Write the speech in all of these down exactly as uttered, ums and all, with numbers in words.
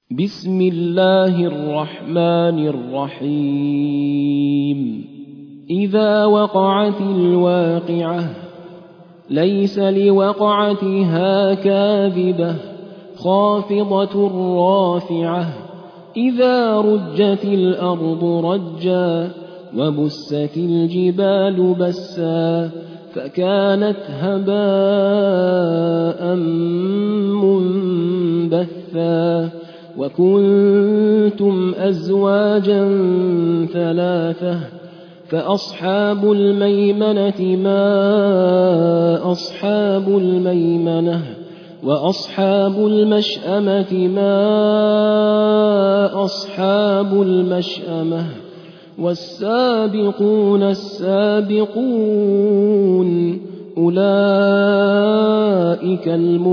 بسم الله الرحمن الرحيم إذا وقعت الواقعة ليس لوقعتها كاذبة خافضة رافعة إذا رجت الأرض رجا وبست الجبال بسا فكانت هباء منبثا وكنتم أزواجا ثلاثة فأصحاب الميمنة ما أصحاب الميمنة وأصحاب المشأمة ما أصحاب المشأمة والسابقون السابقون أولئك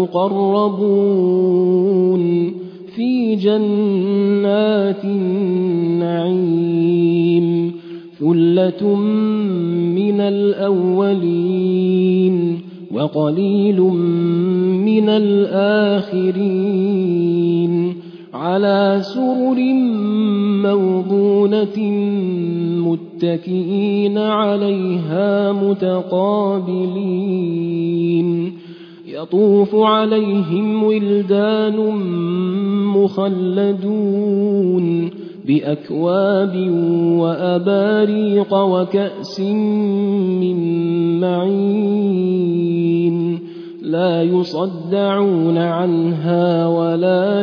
المقربون في جنات النعيم ثلة من الأولين وقليل من الآخرين على سرر موضونة متكئين عليها متقابلين يطوف عليهم ولدان مخلدون بأكواب وأباريق وكأس من معين لا يصدعون عنها ولا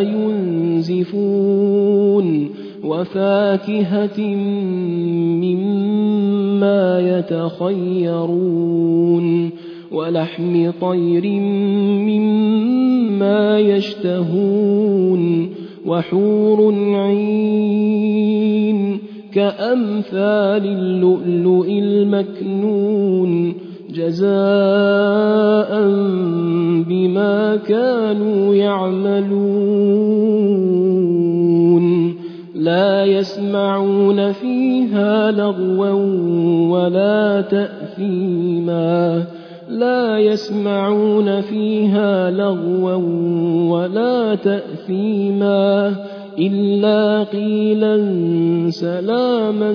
ينزفون وفاكهة مما يتخيرون ولحم طير مما يشتهون وحور عين كأمثال اللؤلؤ المكنون جزاء بما كانوا يعملون لا يسمعون فيها لغوا ولا تأثيما لا يسمعون فيها لغوا ولا تأثيما إلا قيلا سلاما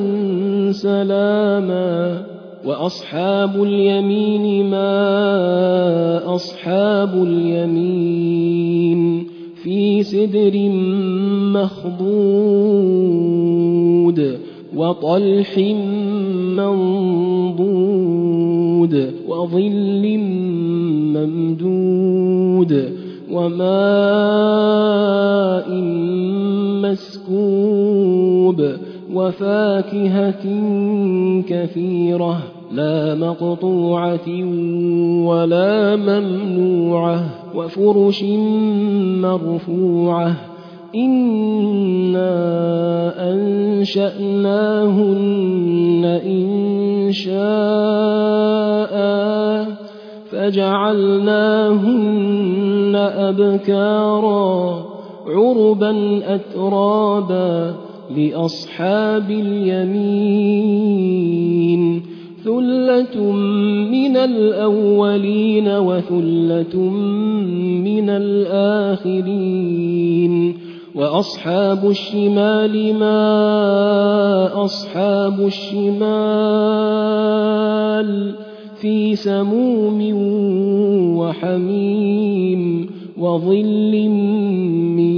سلاما وأصحاب اليمين ما أصحاب اليمين في سدر مخضود وطلح منضود وظل ممدود وماء مسكوب وفاكهة كثيرة لا مقطوعة ولا ممنوعة وفرش مرفوعة إنا أنشأناهن إن شاء فجعلناهن أبكارا عربا أترابا لأصحاب اليمين ثلة من الأولين وثلة من الآخرين وأصحاب الشمال ما أصحاب الشمال في سموم وحميم وظل من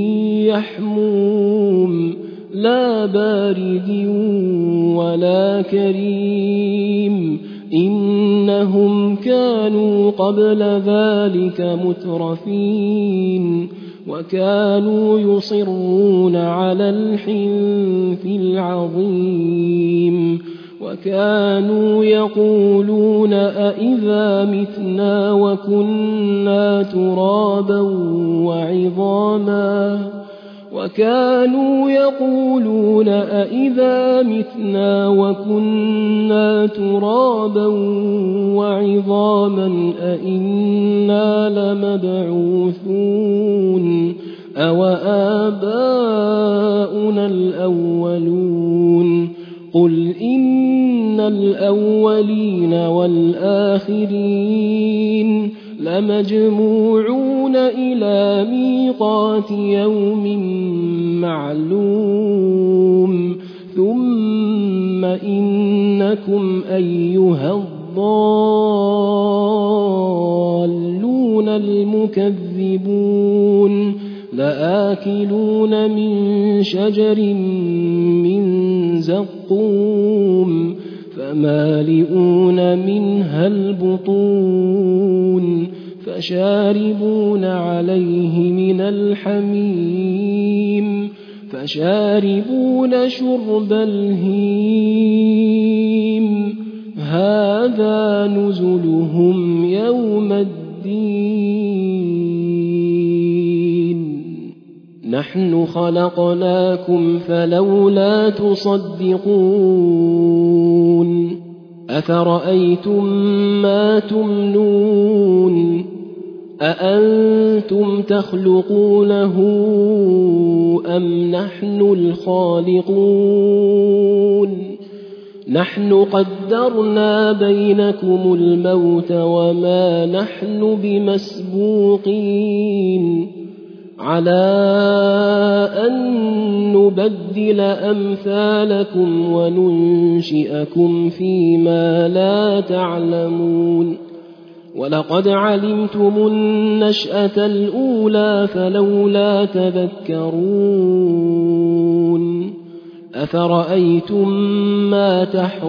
يحموم لا بارد ولا كريم إنهم كانوا قبل ذلك مترفين وكانوا يصرون على الحنث العظيم وكانوا يقولون أئذا متنا وكنا ترابا وعظاما وكانوا يقولون أئذا متنا وكنا ترابا وعظاما أئنا لمبعوثون أو آباؤنا الأولون قل إن الأولين والآخرين لمجموعون إلى ميقات يوم معلوم ثم إنكم أيها الضالون المكذبون لآكلون من شجر من زقوم فمالئون منها البطون فشاربون عليه من الحميم فشاربون شرب الهيم هذا نزلهم يوم الدين نحن خلقناكم فلولا تصدقون أفرأيتم ما تمنون أأنتم تخلقونه أم نحن الخالقون نحن قدرنا بينكم الموت وما نحن بمسبوقين على أن نبدل أمثالكم وننشئكم فيما لا تعلمون ولقد علمتم النشأة الأولى فلولا تذكرون أفرأيتم ما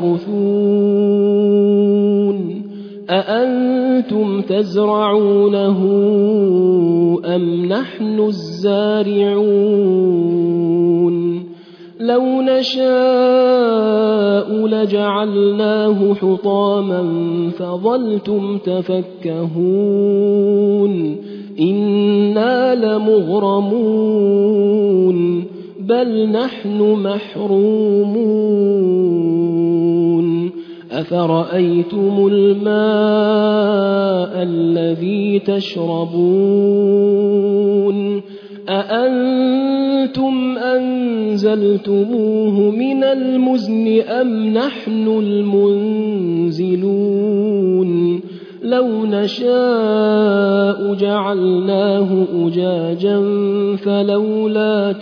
تحرثون أأنتم تزرعونه أم نحن الزارعون لو نشاء لجعلناه حطاما فظلتم تفكهون إنا لمغرمون بل نحن محرومون أفرأيتم الماء الذي تشربون أأنتم أنزلتموه من المزن أم نحن المنزلون لو نشاء جعلناه أجاجا فلولا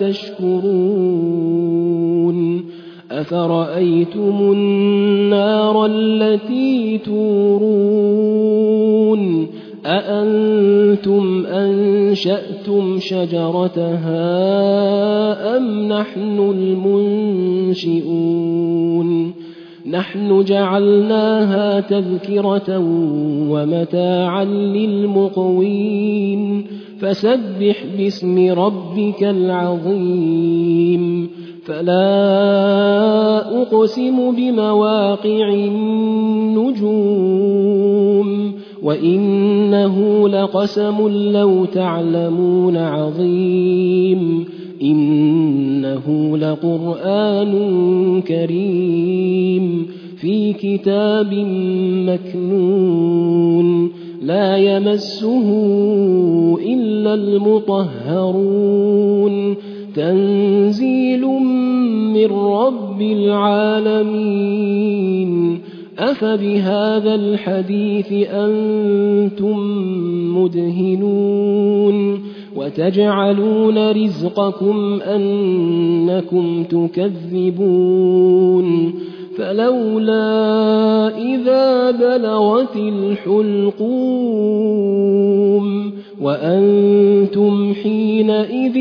تشكرون أفرأيتم النار التي تورون أأنتم أنشأتم شجرتها أم نحن المنشئون نحن جعلناها تذكرة ومتاعا للمقوين فسبح باسم ربك العظيم فلا أقسم بمواقع النجوم وإنه لقسم لو تعلمون عظيم إنه لقرآن كريم في كتاب مكنون لا يمسه إلا المطهرون تنزيل من رب العالمين أفبهذا الحديث أنتم مدهنون وتجعلون رزقكم أنكم تكذبون فلولا إذا بلغت الحلقوم وأنتم حينئذ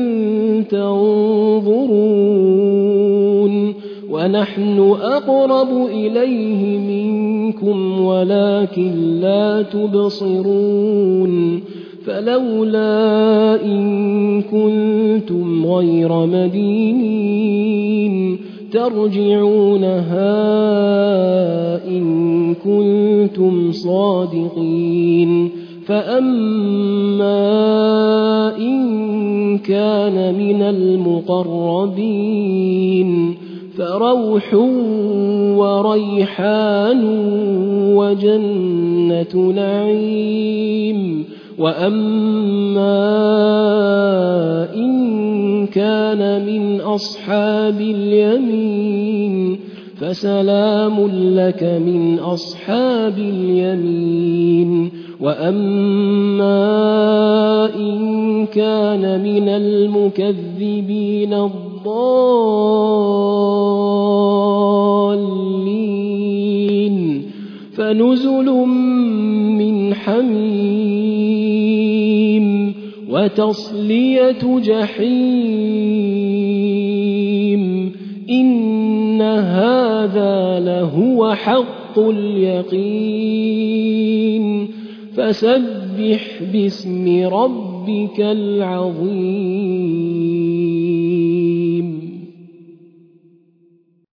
تنظرون ونحن أقرب إليه منكم ولكن لا تبصرون فلولا إن كنتم غير مدينين ترجعونها إن كنتم صادقين فأما إن كان من المقربين فروح وريحان وجنة نعيم وأما إن كان من أصحاب اليمين فسلام لك من أصحاب اليمين وأما إن كان من المكذبين الضالين فنزل من حميم وتصلية جحيم إن هذا لهو حق اليقين فسبح باسم ربك العظيم